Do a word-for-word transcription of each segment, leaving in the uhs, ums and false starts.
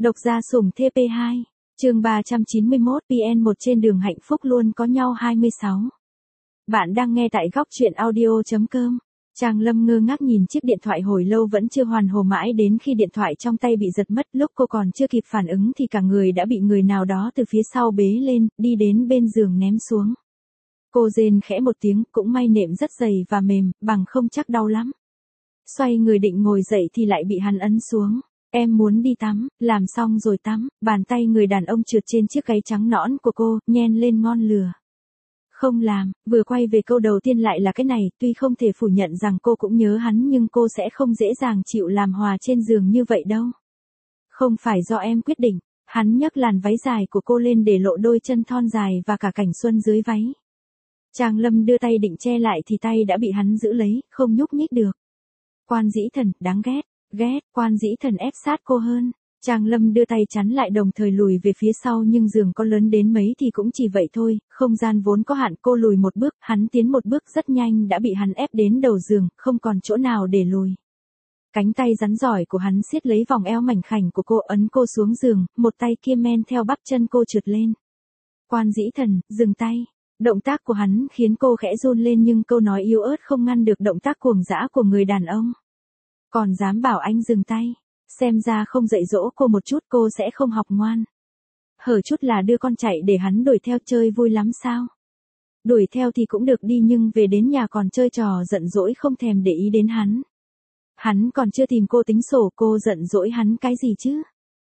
Độc gia sủng T P hai, chương ba trăm chín mươi mốt P N một trên đường hạnh phúc luôn có nhau hai mươi sáu. Bạn đang nghe tại góc truyện audio.com. Trang Lâm ngơ ngác nhìn chiếc điện thoại hồi lâu vẫn chưa hoàn hồn mãi đến khi điện thoại trong tay bị giật mất, lúc cô còn chưa kịp phản ứng thì cả người đã bị người nào đó từ phía sau bế lên, đi đến bên giường ném xuống. Cô rên khẽ một tiếng, cũng may nệm rất dày và mềm, bằng không chắc đau lắm. Xoay người định ngồi dậy thì lại bị hắn ấn xuống. Em muốn đi tắm, làm xong rồi tắm. Bàn tay người đàn ông trượt trên chiếc gáy trắng nõn của cô, nhen lên ngon lừa. Không làm, vừa quay về câu đầu tiên lại là cái này, tuy không thể phủ nhận rằng cô cũng nhớ hắn nhưng cô sẽ không dễ dàng chịu làm hòa trên giường như vậy đâu. Không phải do em quyết định. Hắn nhấc làn váy dài của cô lên để lộ đôi chân thon dài và cả cảnh xuân dưới váy. Trang Lâm đưa tay định che lại thì tay đã bị hắn giữ lấy, không nhúc nhích được. Quan Dĩ Thần, đáng ghét, ghét, Quan Dĩ Thần ép sát cô hơn. Trang Lâm đưa tay chắn lại đồng thời lùi về phía sau nhưng giường có lớn đến mấy thì cũng chỉ vậy thôi, không gian vốn có hạn, cô lùi một bước, hắn tiến một bước rất nhanh đã bị hắn ép đến đầu giường, không còn chỗ nào để lùi. Cánh tay rắn giỏi của hắn siết lấy vòng eo mảnh khảnh của cô, ấn cô xuống giường, một tay kia men theo bắp chân cô trượt lên. Quan Dĩ Thần, dừng tay. Động tác của hắn khiến cô khẽ run lên nhưng câu nói yếu ớt không ngăn được động tác cuồng dã của người đàn ông. Còn dám bảo anh dừng tay, xem ra không dạy dỗ cô một chút cô sẽ không học ngoan. Hở chút là đưa con chạy để hắn đuổi theo chơi vui lắm sao? Đuổi theo thì cũng được đi nhưng về đến nhà còn chơi trò giận dỗi không thèm để ý đến hắn. Hắn còn chưa tìm cô tính sổ, cô giận dỗi hắn cái gì chứ?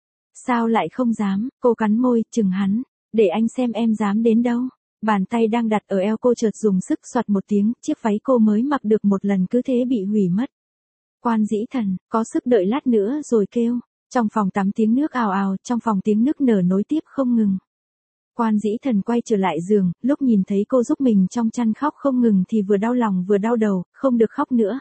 Sao lại không dám? Cô cắn môi, chừng hắn, để anh xem em dám đến đâu. Bàn tay đang đặt ở eo cô chợt dùng sức xoạt một tiếng, chiếc váy cô mới mặc được một lần cứ thế bị hủy mất. Quan Dĩ Thần, có sức đợi lát nữa rồi kêu. Trong phòng tắm tiếng nước ào ào, trong phòng tiếng nức nở nối tiếp không ngừng. Quan Dĩ Thần quay trở lại giường, lúc nhìn thấy cô giúp mình trong chăn khóc không ngừng thì vừa đau lòng vừa đau đầu, không được khóc nữa.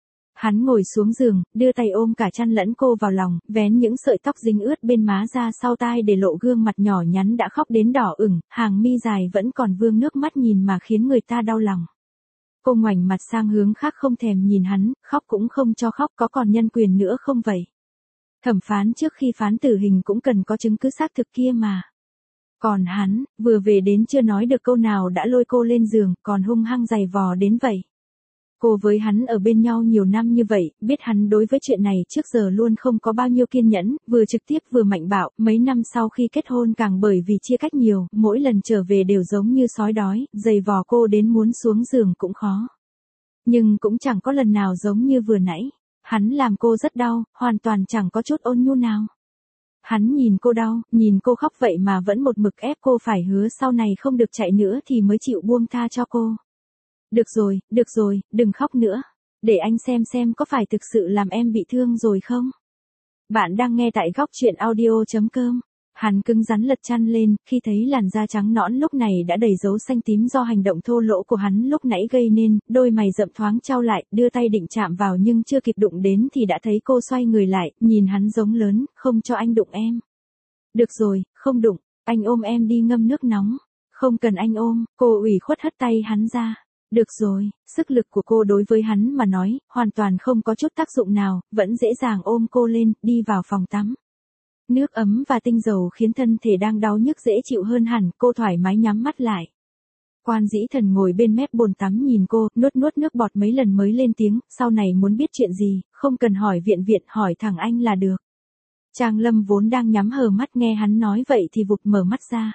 Hắn ngồi xuống giường, đưa tay ôm cả chăn lẫn cô vào lòng, vén những sợi tóc dính ướt bên má ra sau tai để lộ gương mặt nhỏ nhắn đã khóc đến đỏ ửng, hàng mi dài vẫn còn vương nước mắt nhìn mà khiến người ta đau lòng. Cô ngoảnh mặt sang hướng khác không thèm nhìn hắn, khóc cũng không cho khóc, có còn nhân quyền nữa không vậy? Thẩm phán trước khi phán tử hình cũng cần có chứng cứ xác thực kia mà. Còn hắn, vừa về đến chưa nói được câu nào đã lôi cô lên giường, còn hung hăng giày vò đến vậy. Cô với hắn ở bên nhau nhiều năm như vậy, biết hắn đối với chuyện này trước giờ luôn không có bao nhiêu kiên nhẫn, vừa trực tiếp vừa mạnh bạo, mấy năm sau khi kết hôn càng bởi vì chia cách nhiều, mỗi lần trở về đều giống như sói đói, giày vò cô đến muốn xuống giường cũng khó. Nhưng cũng chẳng có lần nào giống như vừa nãy, hắn làm cô rất đau, hoàn toàn chẳng có chút ôn nhu nào. Hắn nhìn cô đau, nhìn cô khóc vậy mà vẫn một mực ép cô phải hứa sau này không được chạy nữa thì mới chịu buông tha cho cô. Được rồi, được rồi, đừng khóc nữa. Để anh xem xem có phải thực sự làm em bị thương rồi không? Bạn đang nghe tại góc truyện audio.com. Hắn cứng rắn lật chăn lên, khi thấy làn da trắng nõn lúc này đã đầy dấu xanh tím do hành động thô lỗ của hắn lúc nãy gây nên, đôi mày rậm thoáng chau lại, đưa tay định chạm vào nhưng chưa kịp đụng đến thì đã thấy cô xoay người lại, nhìn hắn giống lớn, không cho anh đụng em. Được rồi, không đụng, anh ôm em đi ngâm nước nóng. Không cần anh ôm, cô ủy khuất hất tay hắn ra. Được rồi, sức lực của cô đối với hắn mà nói, hoàn toàn không có chút tác dụng nào, vẫn dễ dàng ôm cô lên, đi vào phòng tắm. Nước ấm và tinh dầu khiến thân thể đang đau nhức dễ chịu hơn hẳn, cô thoải mái nhắm mắt lại. Quan Dĩ Thần ngồi bên mép bồn tắm nhìn cô, nuốt nuốt nước bọt mấy lần mới lên tiếng, sau này muốn biết chuyện gì, không cần hỏi viện viện, hỏi thẳng anh là được. Trang Lâm vốn đang nhắm hờ mắt nghe hắn nói vậy thì vụt mở mắt ra.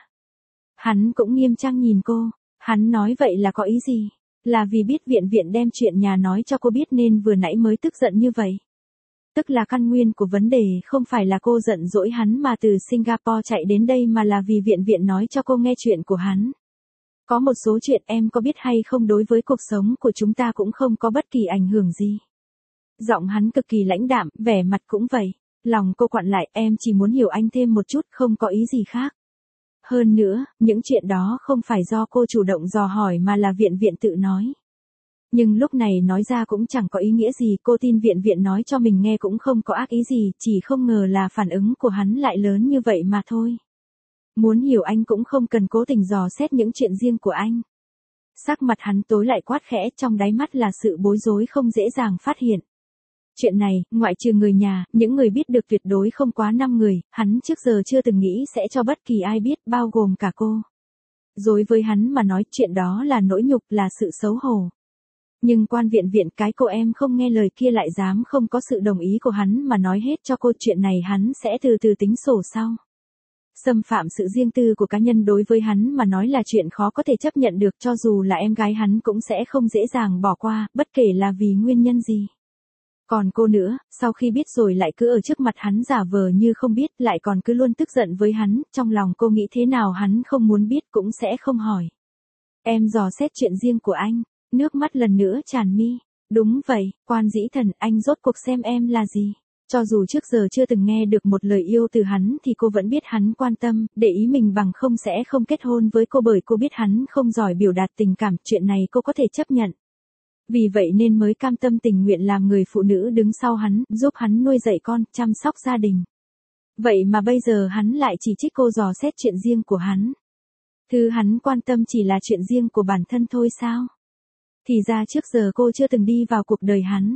Hắn cũng nghiêm trang nhìn cô, hắn nói vậy là có ý gì? Là vì biết viện viện đem chuyện nhà nói cho cô biết nên vừa nãy mới tức giận như vậy. Tức là căn nguyên của vấn đề không phải là cô giận dỗi hắn mà từ Singapore chạy đến đây mà là vì viện viện nói cho cô nghe chuyện của hắn. Có một số chuyện em có biết hay không đối với cuộc sống của chúng ta cũng không có bất kỳ ảnh hưởng gì. Giọng hắn cực kỳ lãnh đạm, vẻ mặt cũng vậy. Lòng cô quặn lại, em chỉ muốn hiểu anh thêm một chút, không có ý gì khác. Hơn nữa, những chuyện đó không phải do cô chủ động dò hỏi mà là viện viện tự nói. Nhưng lúc này nói ra cũng chẳng có ý nghĩa gì, cô tin viện viện nói cho mình nghe cũng không có ác ý gì, chỉ không ngờ là phản ứng của hắn lại lớn như vậy mà thôi. Muốn hiểu anh cũng không cần cố tình dò xét những chuyện riêng của anh. Sắc mặt hắn tối lại quát khẽ, trong đáy mắt là sự bối rối không dễ dàng phát hiện. Chuyện này, ngoại trừ người nhà, những người biết được tuyệt đối không quá năm người, hắn trước giờ chưa từng nghĩ sẽ cho bất kỳ ai biết, bao gồm cả cô. Đối với hắn mà nói chuyện đó là nỗi nhục, là sự xấu hổ. Nhưng quan viện viện cái cô em không nghe lời kia lại dám không có sự đồng ý của hắn mà nói hết cho cô, chuyện này hắn sẽ từ từ tính sổ sau. Xâm phạm sự riêng tư của cá nhân đối với hắn mà nói là chuyện khó có thể chấp nhận được, cho dù là em gái hắn cũng sẽ không dễ dàng bỏ qua, bất kể là vì nguyên nhân gì. Còn cô nữa, sau khi biết rồi lại cứ ở trước mặt hắn giả vờ như không biết, lại còn cứ luôn tức giận với hắn, trong lòng cô nghĩ thế nào hắn không muốn biết cũng sẽ không hỏi. Em dò xét chuyện riêng của anh, nước mắt lần nữa tràn mi. Đúng vậy, Quan Dĩ Thần, anh rốt cuộc xem em là gì? Cho dù trước giờ chưa từng nghe được một lời yêu từ hắn thì cô vẫn biết hắn quan tâm, để ý mình, bằng không sẽ không kết hôn với cô, bởi cô biết hắn không giỏi biểu đạt tình cảm, chuyện này cô có thể chấp nhận. Vì vậy nên mới cam tâm tình nguyện làm người phụ nữ đứng sau hắn, giúp hắn nuôi dạy con, chăm sóc gia đình. Vậy mà bây giờ hắn lại chỉ trích cô dò xét chuyện riêng của hắn. Thứ hắn quan tâm chỉ là chuyện riêng của bản thân thôi sao? Thì ra trước giờ cô chưa từng đi vào cuộc đời hắn.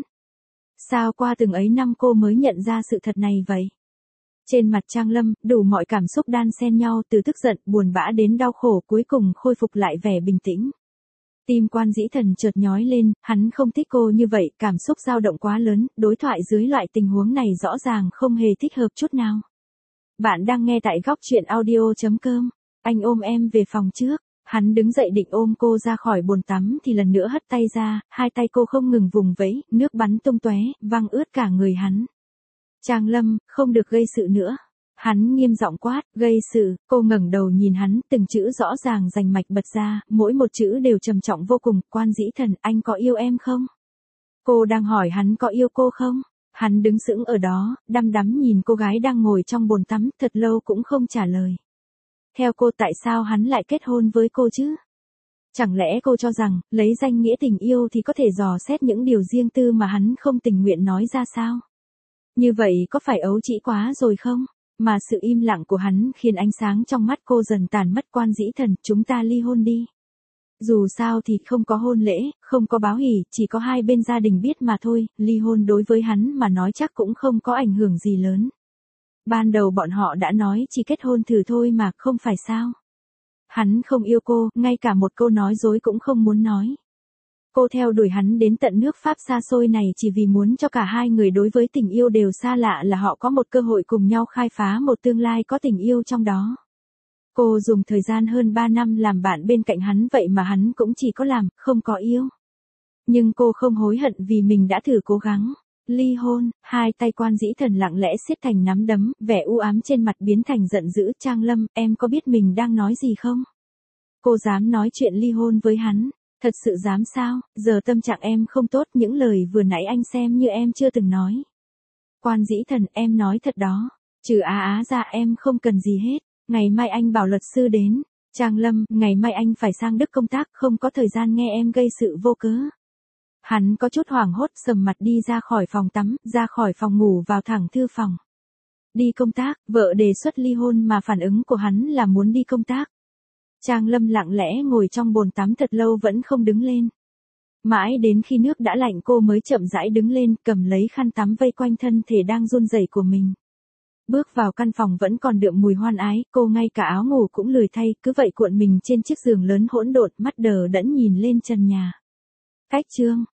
Sao qua từng ấy năm cô mới nhận ra sự thật này vậy? Trên mặt Trang Lâm, đủ mọi cảm xúc đan xen nhau, từ tức giận, buồn bã đến đau khổ, cuối cùng khôi phục lại vẻ bình tĩnh. Tim Quan Dĩ Thần chợt nhói lên, hắn không thích cô như vậy, cảm xúc dao động quá lớn, đối thoại dưới loại tình huống này rõ ràng không hề thích hợp chút nào. Bạn đang nghe tại góc truyện audio chấm com. Anh ôm em về phòng trước. Hắn đứng dậy định ôm cô ra khỏi bồn tắm thì lần nữa hất tay ra, hai tay cô không ngừng vùng vẫy, nước bắn tung tóe, văng ướt cả người hắn. Trang Lâm, không được gây sự nữa. Hắn nghiêm giọng quát, gây sự. Cô ngẩng đầu nhìn hắn, từng chữ rõ ràng rành mạch bật ra, mỗi một chữ đều trầm trọng vô cùng. Quan Dĩ Thần, anh có yêu em không? Cô đang hỏi hắn có yêu cô không? Hắn đứng sững ở đó, đăm đắm nhìn cô gái đang ngồi trong bồn tắm, thật lâu cũng không trả lời. Theo cô, tại sao hắn lại kết hôn với cô chứ? Chẳng lẽ cô cho rằng, lấy danh nghĩa tình yêu thì có thể dò xét những điều riêng tư mà hắn không tình nguyện nói ra sao? Như vậy có phải ấu trĩ quá rồi không? Mà sự im lặng của hắn khiến ánh sáng trong mắt cô dần tàn mất. Quan Dĩ Thần, chúng ta ly hôn đi. Dù sao thì không có hôn lễ, không có báo hỉ, chỉ có hai bên gia đình biết mà thôi, ly hôn đối với hắn mà nói chắc cũng không có ảnh hưởng gì lớn. Ban đầu bọn họ đã nói chỉ kết hôn thử thôi mà, không phải sao? Hắn không yêu cô, ngay cả một câu nói dối cũng không muốn nói. Cô theo đuổi hắn đến tận nước Pháp xa xôi này chỉ vì muốn cho cả hai người đối với tình yêu đều xa lạ là họ có một cơ hội cùng nhau khai phá một tương lai có tình yêu trong đó. Cô dùng thời gian hơn ba năm làm bạn bên cạnh hắn, vậy mà hắn cũng chỉ có làm, không có yêu. Nhưng cô không hối hận vì mình đã thử cố gắng. Ly hôn, hai tay Quan Dĩ Thần lặng lẽ siết thành nắm đấm, vẻ u ám trên mặt biến thành giận dữ. Trang Lâm, em có biết mình đang nói gì không? Cô dám nói chuyện ly hôn với hắn, thật sự dám sao? Giờ tâm trạng em không tốt, những lời vừa nãy anh xem như em chưa từng nói. Quan Dĩ Thần, em nói thật đó, trừ á á ra em không cần gì hết, ngày mai anh bảo luật sư đến. Trang Lâm, ngày mai anh phải sang Đức công tác, không có thời gian nghe em gây sự vô cớ. Hắn có chút hoảng hốt, sầm mặt đi ra khỏi phòng tắm, ra khỏi phòng ngủ vào thẳng thư phòng. Đi công tác, vợ đề xuất ly hôn mà phản ứng của hắn là muốn đi công tác. Trang Lâm lặng lẽ ngồi trong bồn tắm thật lâu vẫn không đứng lên. Mãi đến khi nước đã lạnh cô mới chậm rãi đứng lên, cầm lấy khăn tắm vây quanh thân thể đang run rẩy của mình. Bước vào căn phòng vẫn còn đượm mùi hoan ái, cô ngay cả áo ngủ cũng lười thay, cứ vậy cuộn mình trên chiếc giường lớn hỗn độn, mắt đờ đẫn nhìn lên trần nhà. Cách chương